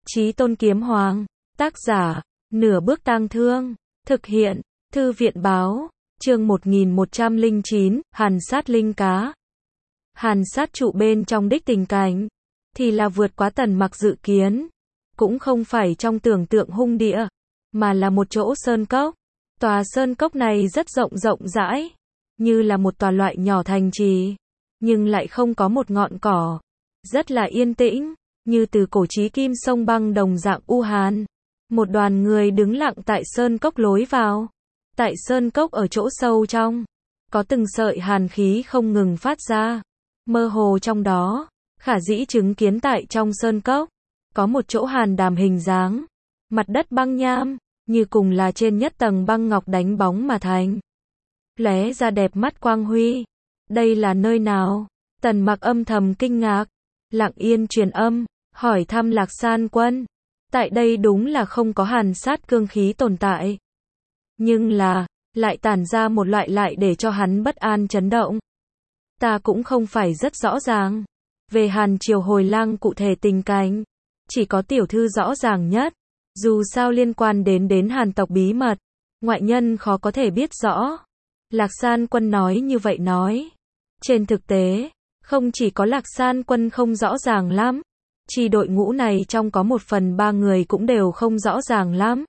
Chí Tôn Kiếm Hoàng, tác giả, Nửa Bước Tang Thương, thực hiện, Thư viện Báo, chương 1109, Hàn sát linh cá. Hàn sát trụ bên trong đích tình cảnh, thì là vượt quá Tần Mặc dự kiến, cũng không phải trong tưởng tượng hung địa, mà là một chỗ sơn cốc. Tòa sơn cốc này rất rộng rãi, như là một tòa loại nhỏ thành trì, nhưng lại không có một ngọn cỏ, rất là yên tĩnh, như từ cổ chí kim sông băng đồng dạng u hàn. Một đoàn người đứng lặng tại sơn cốc lối vào. Tại sơn cốc ở chỗ sâu trong, có từng sợi hàn khí không ngừng phát ra. Mơ hồ trong đó, khả dĩ chứng kiến tại trong sơn cốc, có một chỗ hàn đàm hình dáng, mặt đất băng nham, như cùng là trên nhất tầng băng ngọc đánh bóng mà thành. Lóe ra đẹp mắt quang huy. Đây là nơi nào? Tần Mặc âm thầm kinh ngạc, lặng yên truyền âm, hỏi thăm Lạc San Quân. Tại đây đúng là không có hàn sát cương khí tồn tại. Nhưng là, lại tản ra một loại lại để cho hắn bất an chấn động. Ta cũng không phải rất rõ ràng. Về Hàn Triều Hồi Lang cụ thể tình cảnh, chỉ có tiểu thư rõ ràng nhất. Dù sao liên quan đến Hàn tộc bí mật, ngoại nhân khó có thể biết rõ. Lạc San Quân nói như vậy nói. Trên thực tế, không chỉ có Lạc San Quân không rõ ràng lắm, chi đội ngũ này trong có 1/3 người cũng đều không rõ ràng lắm.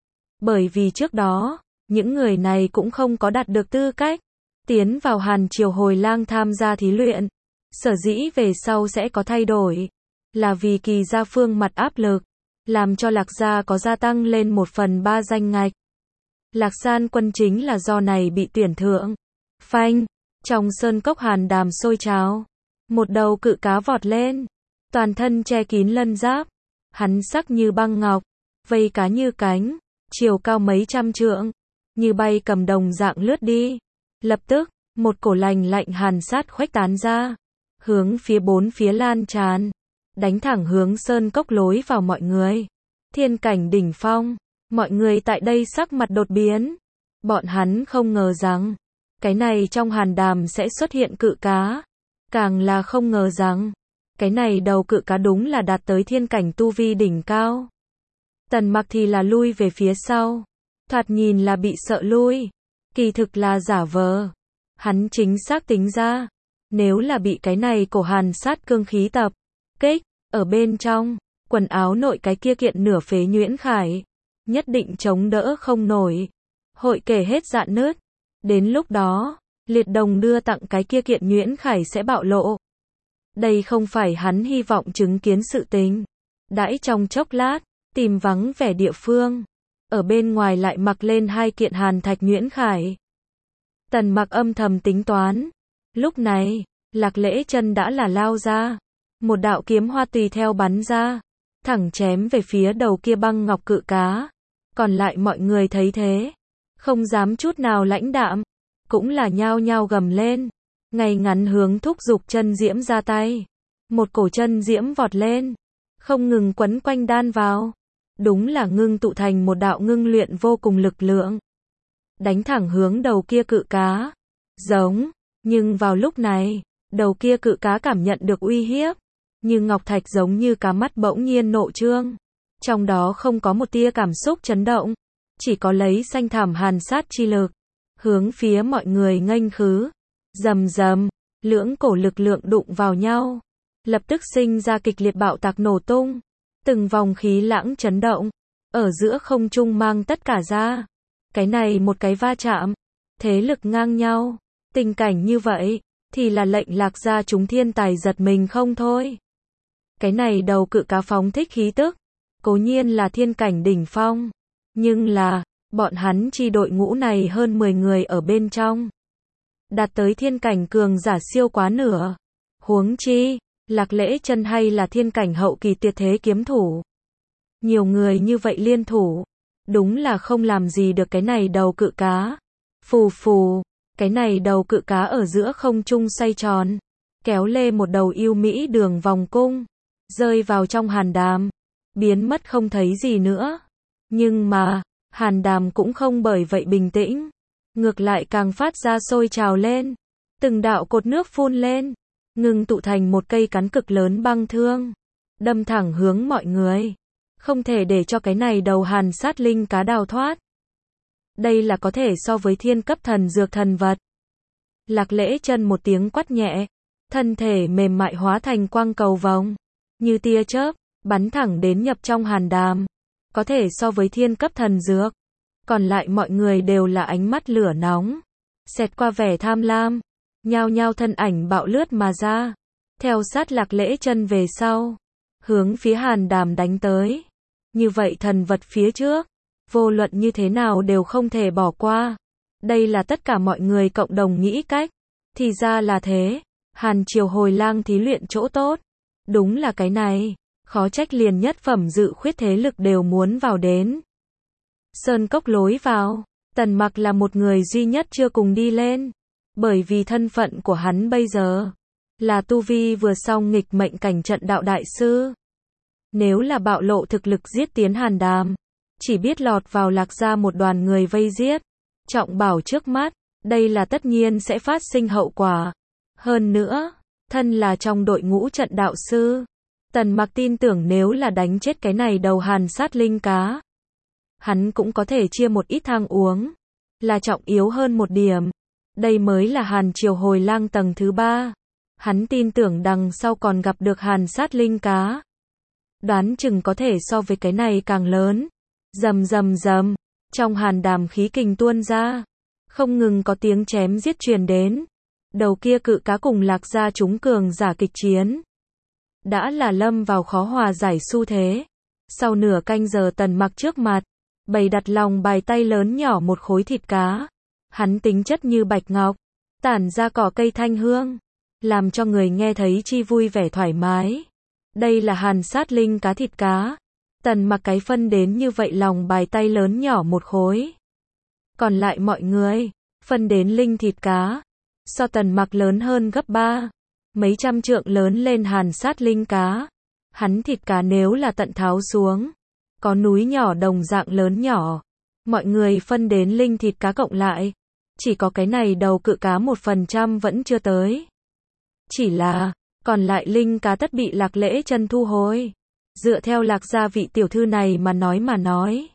Bởi vì trước đó, những người này cũng không có đạt được tư cách tiến vào Hàn Triều Hồi Lang tham gia thí luyện. Sở dĩ về sau sẽ có thay đổi, là vì Kỳ gia phương mặt áp lực, làm cho Lạc gia có gia tăng lên 1/3 danh ngạch. Lạc San Quân chính là do này bị tuyển thượng. Phanh, trong sơn cốc hàn đàm sôi trào, một đầu cự cá vọt lên, toàn thân che kín lân giáp, hắn sắc như băng ngọc, vây cá như cánh, chiều cao mấy trăm trượng, như bay cầm đồng dạng lướt đi. Lập tức, một cổ lạnh lạnh hàn sát khuếch tán ra, hướng phía bốn phía lan tràn, đánh thẳng hướng sơn cốc lối vào mọi người. Thiên cảnh đỉnh phong, mọi người tại đây sắc mặt đột biến. Bọn hắn không ngờ rằng, cái này trong hàn đàm sẽ xuất hiện cự cá. Càng là không ngờ rằng, cái này đầu cự cá đúng là đạt tới thiên cảnh tu vi đỉnh cao. Tần Mặc thì là lui về phía sau, thoạt nhìn là bị sợ lui, kỳ thực là giả vờ. Hắn chính xác tính ra, nếu là bị cái này cổ hàn sát cương khí tập kích, ở bên trong quần áo nội cái kia kiện nửa phế nhuyễn khải, nhất định chống đỡ không nổi, hội kể hết dạn nứt. Đến lúc đó, liệt đồng đưa tặng cái kia kiện nhuyễn khải sẽ bạo lộ. Đây không phải hắn hy vọng chứng kiến sự tình. Đãi trong chốc lát, tìm vắng vẻ địa phương, ở bên ngoài lại mặc lên 2 kiện hàn thạch nhuyễn khải. Tần Mặc âm thầm tính toán. Lúc này, Lạc Lễ Chân đã là lao ra, một đạo kiếm hoa tùy theo bắn ra, thẳng chém về phía đầu kia băng ngọc cự cá. Còn lại mọi người thấy thế, không dám chút nào lãnh đạm, cũng là nhao nhao gầm lên, ngay ngắn hướng thúc giục chân diễm ra tay. Một cổ chân diễm vọt lên, không ngừng quấn quanh đan vào, đúng là ngưng tụ thành một đạo ngưng luyện vô cùng lực lượng, đánh thẳng hướng đầu kia cự cá. Giống, nhưng vào lúc này, đầu kia cự cá cảm nhận được uy hiếp, như ngọc thạch giống như cá mắt bỗng nhiên nộ trương, trong đó không có một tia cảm xúc chấn động, chỉ có lấy xanh thảm hàn sát chi lực, hướng phía mọi người nghênh khứ. Rầm rầm, lưỡng cổ lực lượng đụng vào nhau, lập tức sinh ra kịch liệt bạo tạc nổ tung, từng vòng khí lãng chấn động, ở giữa không trung mang tất cả ra. Cái này một cái va chạm, thế lực ngang nhau, tình cảnh như vậy, thì là lệnh Lạc gia chúng thiên tài giật mình không thôi. Cái này đầu cự cá phóng thích khí tức, cố nhiên là thiên cảnh đỉnh phong, nhưng là, bọn hắn chi đội ngũ này hơn 10 người ở bên trong, đạt tới thiên cảnh cường giả siêu quá nửa. Huống chi, Lạc Lễ Chân hay là thiên cảnh hậu kỳ tuyệt thế kiếm thủ. Nhiều người như vậy liên thủ, đúng là không làm gì được cái này đầu cự cá. Phù phù, cái này đầu cự cá ở giữa không trung xoay tròn, kéo lê một đầu yêu mỹ đường vòng cung, rơi vào trong hàn đàm, biến mất không thấy gì nữa. Nhưng mà, hàn đàm cũng không bởi vậy bình tĩnh, ngược lại càng phát ra sôi trào lên, từng đạo cột nước phun lên, ngưng tụ thành một cây cắn cực lớn băng thương, đâm thẳng hướng mọi người. Không thể để cho cái này đầu hàn sát linh cá đào thoát. Đây là có thể so với thiên cấp thần dược thần vật. Lạc Lễ Chân một tiếng quát nhẹ, thân thể mềm mại hóa thành quang cầu vòng, như tia chớp, bắn thẳng đến nhập trong Hàn Đàm. Có thể so với thiên cấp thần dược. Còn lại mọi người đều là ánh mắt lửa nóng, xẹt qua vẻ tham lam, nhao nhao thân ảnh bạo lướt mà ra, theo sát Lạc Lễ Chân về sau, hướng phía Hàn Đàm đánh tới. Như vậy thần vật phía trước, vô luận như thế nào đều không thể bỏ qua. Đây là tất cả mọi người cộng đồng nghĩ cách. Thì ra là thế, Hàn Triều hồi lang thí luyện chỗ tốt. Đúng là cái này, khó trách liền nhất phẩm dự khuyết thế lực đều muốn vào đến. Sơn cốc lối vào, Tần Mặc là một người duy nhất chưa cùng đi lên. Bởi vì thân phận của hắn bây giờ, là tu vi vừa xong nghịch mệnh cảnh trận đạo đại sư. Nếu là bạo lộ thực lực giết tiến Hàn Đàm, chỉ biết lọt vào Lạc gia một đoàn người vây giết. Trọng bảo trước mắt, đây là tất nhiên sẽ phát sinh hậu quả. Hơn nữa, thân là trong đội ngũ trận đạo sư, Tần Mặc tin tưởng nếu là đánh chết cái này đầu hàn sát linh cá, hắn cũng có thể chia một ít thang uống, là trọng yếu hơn một điểm. Đây mới là Hàn Triều hồi lang tầng thứ 3. Hắn tin tưởng đằng sau còn gặp được hàn sát linh cá. Đoán chừng có thể so với cái này càng lớn. Rầm rầm rầm, trong Hàn Đàm khí kình tuôn ra, không ngừng có tiếng chém giết truyền đến. Đầu kia cự cá cùng Lạc gia chúng cường giả kịch chiến, đã là lâm vào khó hòa giải xu thế. Sau nửa canh giờ Tần Mặc trước mặt, bày đặt lòng bài tay lớn nhỏ một khối thịt cá. Hắn tính chất như bạch ngọc, tản ra cỏ cây thanh hương, làm cho người nghe thấy chi vui vẻ thoải mái. Đây là hàn sát linh cá thịt cá. Tần Mặc cái phân đến như vậy lòng bài tay lớn nhỏ một khối. Còn lại mọi người, phân đến linh thịt cá, so Tần Mặc lớn hơn gấp 3, mấy trăm trượng lớn lên hàn sát linh cá. Hắn thịt cá nếu là tận tháo xuống, có núi nhỏ đồng dạng lớn nhỏ. Mọi người phân đến linh thịt cá cộng lại, chỉ có cái này đầu cự cá 1% vẫn chưa tới. Chỉ là, còn lại linh cá tất bị Lạc Lễ Chân thu hồi. Dựa theo Lạc gia vị tiểu thư này mà nói.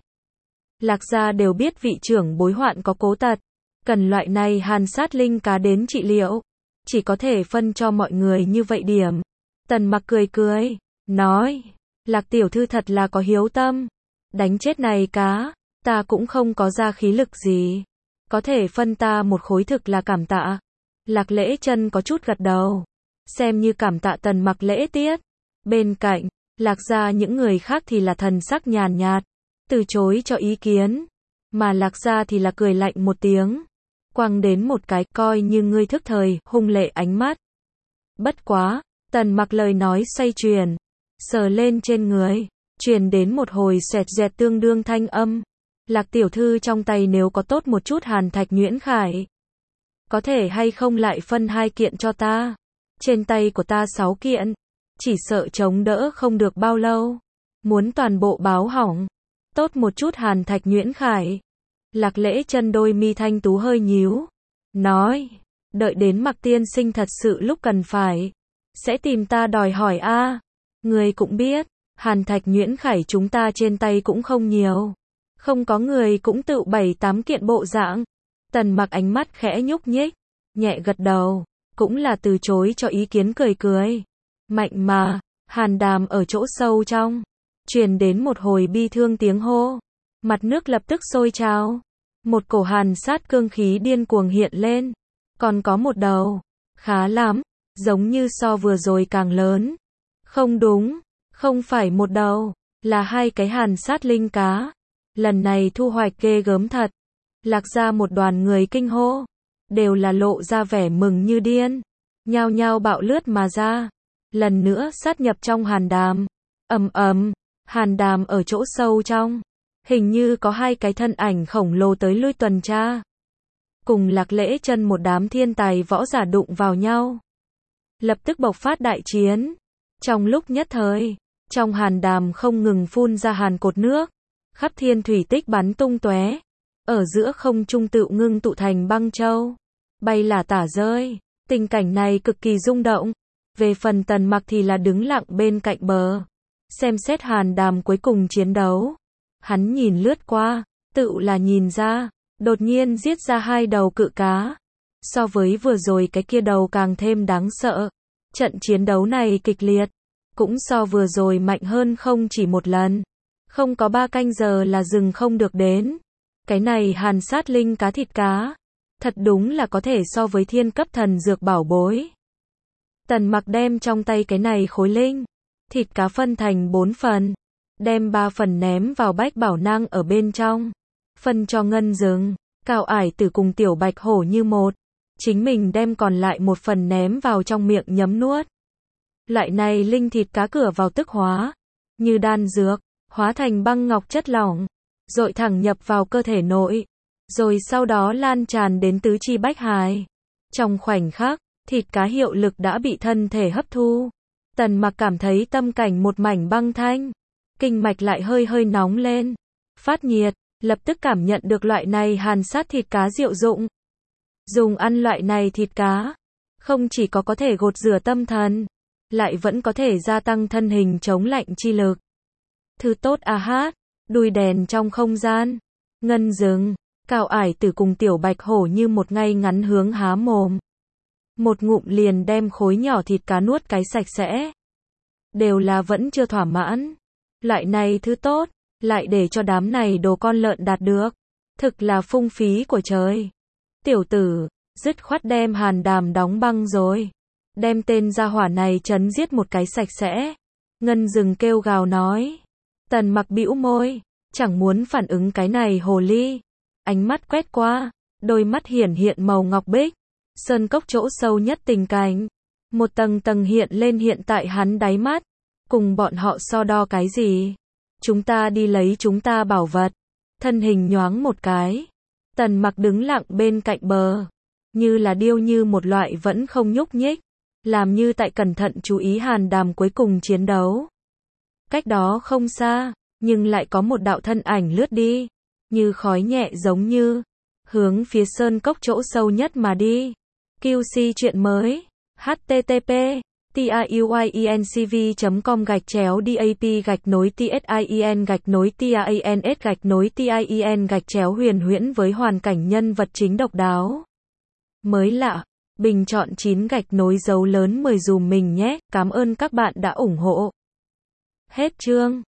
Lạc gia đều biết vị trưởng bối hoạn có cố tật, cần loại này hàn sát linh cá đến trị liệu, chỉ có thể phân cho mọi người như vậy điểm. Tần Mặc cười, nói, Lạc tiểu thư thật là có hiếu tâm, đánh chết này cá, ta cũng không có ra khí lực gì, có thể phân ta một khối thực là cảm tạ. Lạc Lễ Chân có chút gật đầu, xem như cảm tạ Tần Mặc lễ tiết. Bên cạnh, Lạc gia những người khác thì là thần sắc nhàn nhạt, từ chối cho ý kiến, mà Lạc gia thì là cười lạnh một tiếng, quăng đến một cái coi như ngươi thức thời, hung lệ ánh mắt. Bất quá, Tần Mặc lời nói xoay chuyển, sờ lên trên người, truyền đến một hồi xoẹt dẹt tương đương thanh âm. Lạc tiểu thư trong tay nếu có tốt một chút hàn thạch nhuyễn khải, có thể hay không lại phân 2 kiện cho ta? Trên tay của ta 6 kiện, chỉ sợ chống đỡ không được bao lâu, muốn toàn bộ báo hỏng. Tốt một chút hàn thạch nhuyễn khải. Lạc Lễ Chân đôi mi thanh tú hơi nhíu, nói, đợi đến Mặc tiên sinh thật sự lúc cần phải, sẽ tìm ta đòi hỏi a. Người cũng biết, hàn thạch nhuyễn khải chúng ta trên tay cũng không nhiều, không có người cũng tự 7-8 kiện bộ dạng. Tần Mặc ánh mắt khẽ nhúc nhích, nhẹ gật đầu, cũng là từ chối cho ý kiến cười. Mạnh mà, Hàn Đàm ở chỗ sâu trong, truyền đến một hồi bi thương tiếng hô. Mặt nước lập tức sôi trào. Một cổ hàn sát cương khí điên cuồng hiện lên. Còn có một đầu, khá lắm, giống như so vừa rồi càng lớn. Không đúng, không phải một đầu, là 2 cái hàn sát linh cá. Lần này thu hoạch ghê gớm thật. Lạc gia một đoàn người kinh hô, đều là lộ ra vẻ mừng như điên, nhao nhao bạo lướt mà ra, lần nữa sát nhập trong Hàn Đàm. Ầm, Hàn Đàm ở chỗ sâu trong, hình như có 2 cái thân ảnh khổng lồ tới lui tuần tra, cùng Lạc Lễ Chân một đám thiên tài võ giả đụng vào nhau, lập tức bộc phát đại chiến. Trong lúc nhất thời, trong Hàn Đàm không ngừng phun ra hàn cột nước, khắp thiên thủy tích bắn tung tóe, ở giữa không trung tự ngưng tụ thành băng châu, bay là tả rơi. Tình cảnh này cực kỳ rung động. Về phần Tần Mặc thì là đứng lặng bên cạnh bờ, xem xét Hàn Đàm cuối cùng chiến đấu. Hắn nhìn lướt qua, tự là nhìn ra, đột nhiên giết ra 2 đầu cự cá. So với vừa rồi cái kia đầu càng thêm đáng sợ. Trận chiến đấu này kịch liệt, cũng so vừa rồi mạnh hơn không chỉ một lần. Không có 3 canh giờ là dừng không được đến. Cái này hàn sát linh cá thịt cá, thật đúng là có thể so với thiên cấp thần dược bảo bối. Tần Mặc đem trong tay cái này khối linh thịt cá phân thành 4 phần, đem 3 phần ném vào bách bảo nang ở bên trong, phân cho Ngân Dừng, Cao Ải Tử cùng Tiểu Bạch Hổ như một, chính mình đem còn lại 1 phần ném vào trong miệng nhấm nuốt. Loại này linh thịt cá cửa vào tức hóa, như đan dược, hóa thành băng ngọc chất lỏng, dội thẳng nhập vào cơ thể nội, rồi sau đó lan tràn đến tứ chi bách hài. Trong khoảnh khắc, thịt cá hiệu lực đã bị thân thể hấp thu. Tần Mặc cảm thấy tâm cảnh một mảnh băng thanh, kinh mạch lại hơi hơi nóng lên, phát nhiệt, lập tức cảm nhận được loại này hàn sát thịt cá diệu dụng. Dùng ăn loại này thịt cá, không chỉ có thể gột rửa tâm thần, lại vẫn có thể gia tăng thân hình chống lạnh chi lực. Thứ tốt a hát, đuôi đèn trong không gian, Ngân Dừng, Cao Ải Tử cùng Tiểu Bạch Hổ như một ngay ngắn hướng há mồm. Một ngụm liền đem khối nhỏ thịt cá nuốt cái sạch sẽ. Đều là vẫn chưa thỏa mãn. Loại này thứ tốt, lại để cho đám này đồ con lợn đạt được. Thực là phung phí của trời. Tiểu tử, dứt khoát đem Hàn Đàm đóng băng rồi. Đem tên gia hỏa này chấn giết một cái sạch sẽ. Ngân Dừng kêu gào nói. Tần Mặc bĩu môi, chẳng muốn phản ứng cái này hồ ly. Ánh mắt quét qua, đôi mắt hiển hiện màu ngọc bích. Sơn cốc chỗ sâu nhất tình cảnh. Một tầng tầng hiện lên hiện tại hắn đáy mắt. Cùng bọn họ so đo cái gì? Chúng ta đi lấy chúng ta bảo vật. Thân hình nhoáng một cái. Tần Mặc đứng lặng bên cạnh bờ. Như là điêu như một loại vẫn không nhúc nhích. Làm như tại cẩn thận chú ý Hàn Đàm cuối cùng chiến đấu. Cách đó không xa, nhưng lại có một đạo thân ảnh lướt đi. Như khói nhẹ giống như hướng phía sơn cốc chỗ sâu nhất mà đi. QC chuyện mới. http tiuinCV.com/dap-tin-TIEN-TIANS-TIEN huyền huyễn với hoàn cảnh nhân vật chính độc đáo. Mới lạ, bình chọn 9 gạch nối dấu lớn 10 dùm mình nhé, cảm ơn các bạn đã ủng hộ. Hết chương.